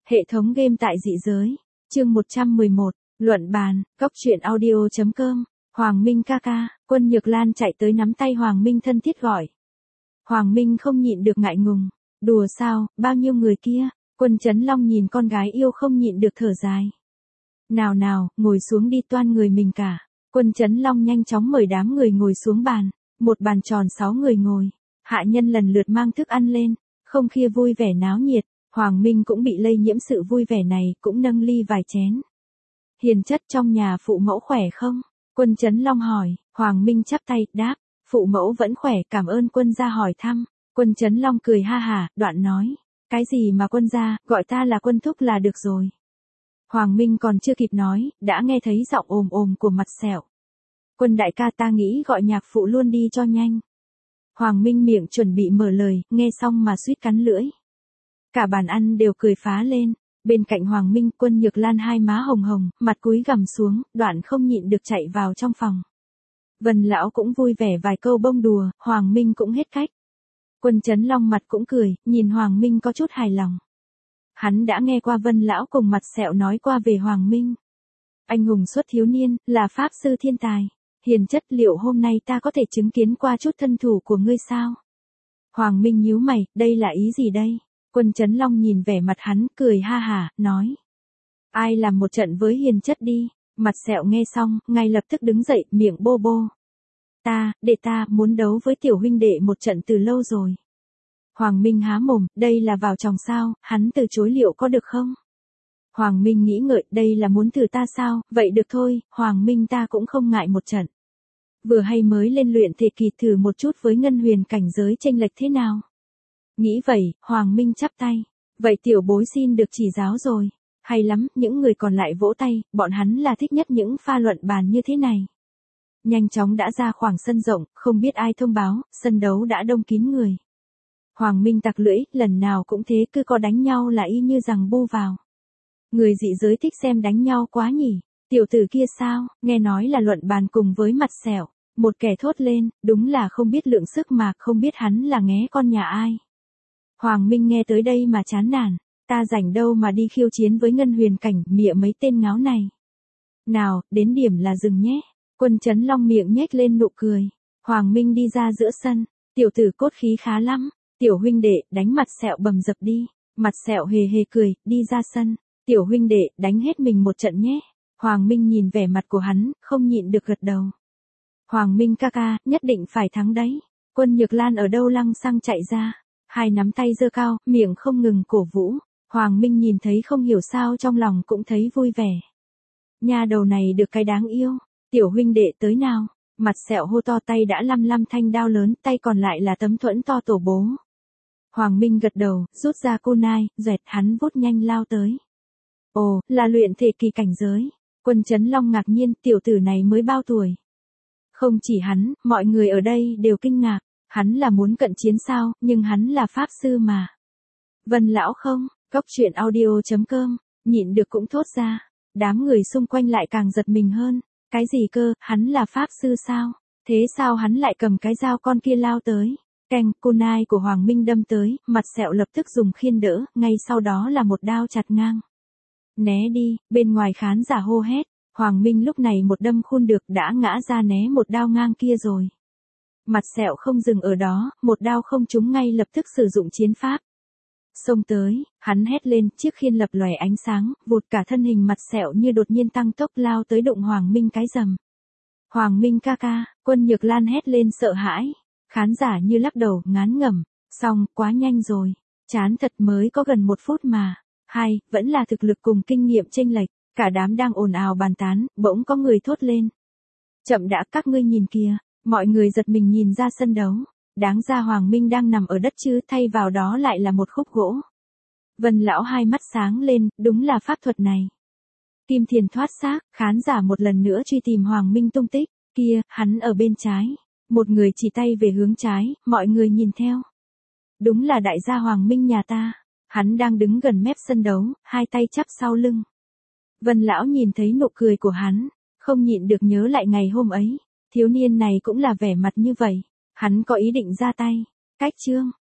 Hệ thống game tại dị giới. Chương 111, luận bàn, cốc truyện audio.com. Hoàng Minh ca ca, Quân Nhược Lan chạy tới nắm tay Hoàng Minh thân thiết gọi. Hoàng Minh không nhịn được ngại ngùng. Đùa sao, bao nhiêu người kia. Quân Chấn Long nhìn con gái yêu không nhịn được thở dài. Nào nào, ngồi xuống đi, toan người mình cả. Quân Chấn Long nhanh chóng mời đám người ngồi xuống bàn. Một bàn tròn 6 người ngồi. Hạ nhân lần lượt mang thức ăn lên. Không khí vui vẻ náo nhiệt. Hoàng Minh cũng bị lây nhiễm sự vui vẻ này, cũng nâng ly vài chén. Hiền chất, trong nhà phụ mẫu khỏe không? Quân Chấn Long hỏi. Hoàng Minh chắp tay, đáp. Phụ mẫu vẫn khỏe, cảm ơn quân gia hỏi thăm. Quân Chấn Long cười ha hả, đoạn nói. Cái gì mà quân gia, gọi ta là quân thúc là được rồi. Hoàng Minh còn chưa kịp nói, đã nghe thấy giọng ồm ồm của Mặt Sẹo. Quân đại ca, ta nghĩ gọi nhạc phụ luôn đi cho nhanh. Hoàng Minh miệng chuẩn bị mở lời, nghe xong mà suýt cắn lưỡi. Cả bàn ăn đều cười phá lên. Bên cạnh Hoàng Minh, Quân Nhược Lan hai má hồng hồng, mặt cúi gằm xuống, đoạn không nhịn được chạy vào trong phòng. Vân lão cũng vui vẻ vài câu bông đùa, Hoàng Minh cũng hết cách. Quân Chấn Long mặt cũng cười, nhìn Hoàng Minh có chút hài lòng. Hắn đã nghe qua Vân lão cùng Mặt Sẹo nói qua về Hoàng Minh. Anh hùng xuất thiếu niên, là pháp sư thiên tài. Hiền chất, liệu hôm nay ta có thể chứng kiến qua chút thân thủ của ngươi sao? Hoàng Minh nhíu mày, đây là ý gì đây? Quân Chấn Long nhìn vẻ mặt hắn, cười ha hả, nói. Ai làm một trận với hiền chất đi. Mặt Sẹo nghe xong, ngay lập tức đứng dậy, miệng bô bô. Ta muốn đấu với tiểu huynh đệ một trận từ lâu rồi. Hoàng Minh há mồm, đây là vào chòng sao, hắn từ chối liệu có được không? Hoàng Minh nghĩ ngợi, đây là muốn thử ta sao, vậy được thôi, Hoàng Minh ta cũng không ngại một trận. Vừa hay mới lên luyện thể kỳ, thử một chút với ngân huyền cảnh giới chênh lệch thế nào. Nghĩ vậy, Hoàng Minh chắp tay. Vậy tiểu bối xin được chỉ giáo rồi. Hay lắm, những người còn lại vỗ tay, bọn hắn là thích nhất những pha luận bàn như thế này. Nhanh chóng đã ra khoảng sân rộng, không biết ai thông báo, sân đấu đã đông kín người. Hoàng Minh tặc lưỡi, lần nào cũng thế, cứ có đánh nhau là y như rằng bu vào. Người dị giới thích xem đánh nhau quá nhỉ. Tiểu tử kia sao, nghe nói là luận bàn cùng với Mặt Sẹo. Một kẻ thốt lên, đúng là không biết lượng sức mà không biết hắn là nghé con nhà ai. Hoàng Minh nghe tới đây mà chán nản, ta rảnh đâu mà đi khiêu chiến với ngân huyền cảnh, mịa mấy tên ngáo này. Nào, đến điểm là dừng nhé. Quân Chấn Long miệng nhếch lên nụ cười. Hoàng Minh đi ra giữa sân, tiểu tử cốt khí khá lắm, tiểu huynh đệ, đánh Mặt Sẹo bầm dập đi. Mặt Sẹo hề hề cười, đi ra sân, tiểu huynh đệ, đánh hết mình một trận nhé. Hoàng Minh nhìn vẻ mặt của hắn, không nhịn được gật đầu. Hoàng Minh ca ca, nhất định phải thắng đấy. Quân Nhược Lan ở đâu lăng xăng chạy ra. Hai nắm tay giơ cao, miệng không ngừng cổ vũ. Hoàng Minh nhìn thấy không hiểu sao trong lòng cũng thấy vui vẻ. Nha đầu này được cái đáng yêu. Tiểu huynh đệ tới nào. Mặt Sẹo hô to, tay đã lăm thanh đao lớn, tay còn lại là tấm thuẫn to tổ bố. Hoàng Minh gật đầu, rút ra kunai, duệt, hắn vút nhanh lao tới. Ồ, là luyện thể kỳ cảnh giới. Quân Chấn Long ngạc nhiên, tiểu tử này mới bao tuổi. Không chỉ hắn, mọi người ở đây đều kinh ngạc. Hắn là muốn cận chiến sao, nhưng hắn là pháp sư mà. Vân lão không, cốc truyện audio.com, nhịn được cũng thốt ra. Đám người xung quanh lại càng giật mình hơn. Cái gì cơ, hắn là pháp sư sao? Thế sao hắn lại cầm cái dao con kia lao tới? Keng, kunai của Hoàng Minh đâm tới, Mặt Sẹo lập tức dùng khiên đỡ, ngay sau đó là một đao chặt ngang. Né đi, bên ngoài khán giả hô hét. Hoàng Minh lúc này một đâm khôn được đã ngã ra né một đao ngang kia rồi. Mặt Sẹo không dừng ở đó, một đao không trúng ngay lập tức sử dụng chiến pháp. Xông tới, hắn hét lên, chiếc khiên lập lòe ánh sáng, vụt cả thân hình Mặt Sẹo như đột nhiên tăng tốc lao tới đụng Hoàng Minh cái rầm. Hoàng Minh ca ca, Quân Nhược Lan hét lên sợ hãi. Khán giả như lắc đầu, ngán ngẩm, xong, quá nhanh rồi. Chán thật, mới có gần 1 phút mà. Hay, vẫn là thực lực cùng kinh nghiệm chênh lệch. Cả đám đang ồn ào bàn tán, bỗng có người thốt lên. Chậm đã, các ngươi nhìn kìa. Mọi người giật mình nhìn ra sân đấu. Đáng ra Hoàng Minh đang nằm ở đất chứ, thay vào đó lại là một khúc gỗ. Vân lão hai mắt sáng lên, đúng là pháp thuật này. Kim Thiền thoát xác, khán giả một lần nữa truy tìm Hoàng Minh tung tích. Kia, hắn ở bên trái. Một người chỉ tay về hướng trái, mọi người nhìn theo. Đúng là đại gia Hoàng Minh nhà ta. Hắn đang đứng gần mép sân đấu, hai tay chắp sau lưng. Vân lão nhìn thấy nụ cười của hắn, không nhịn được nhớ lại ngày hôm ấy. Thiếu niên này cũng là vẻ mặt như vậy. Hắn có ý định ra tay. Cách chương.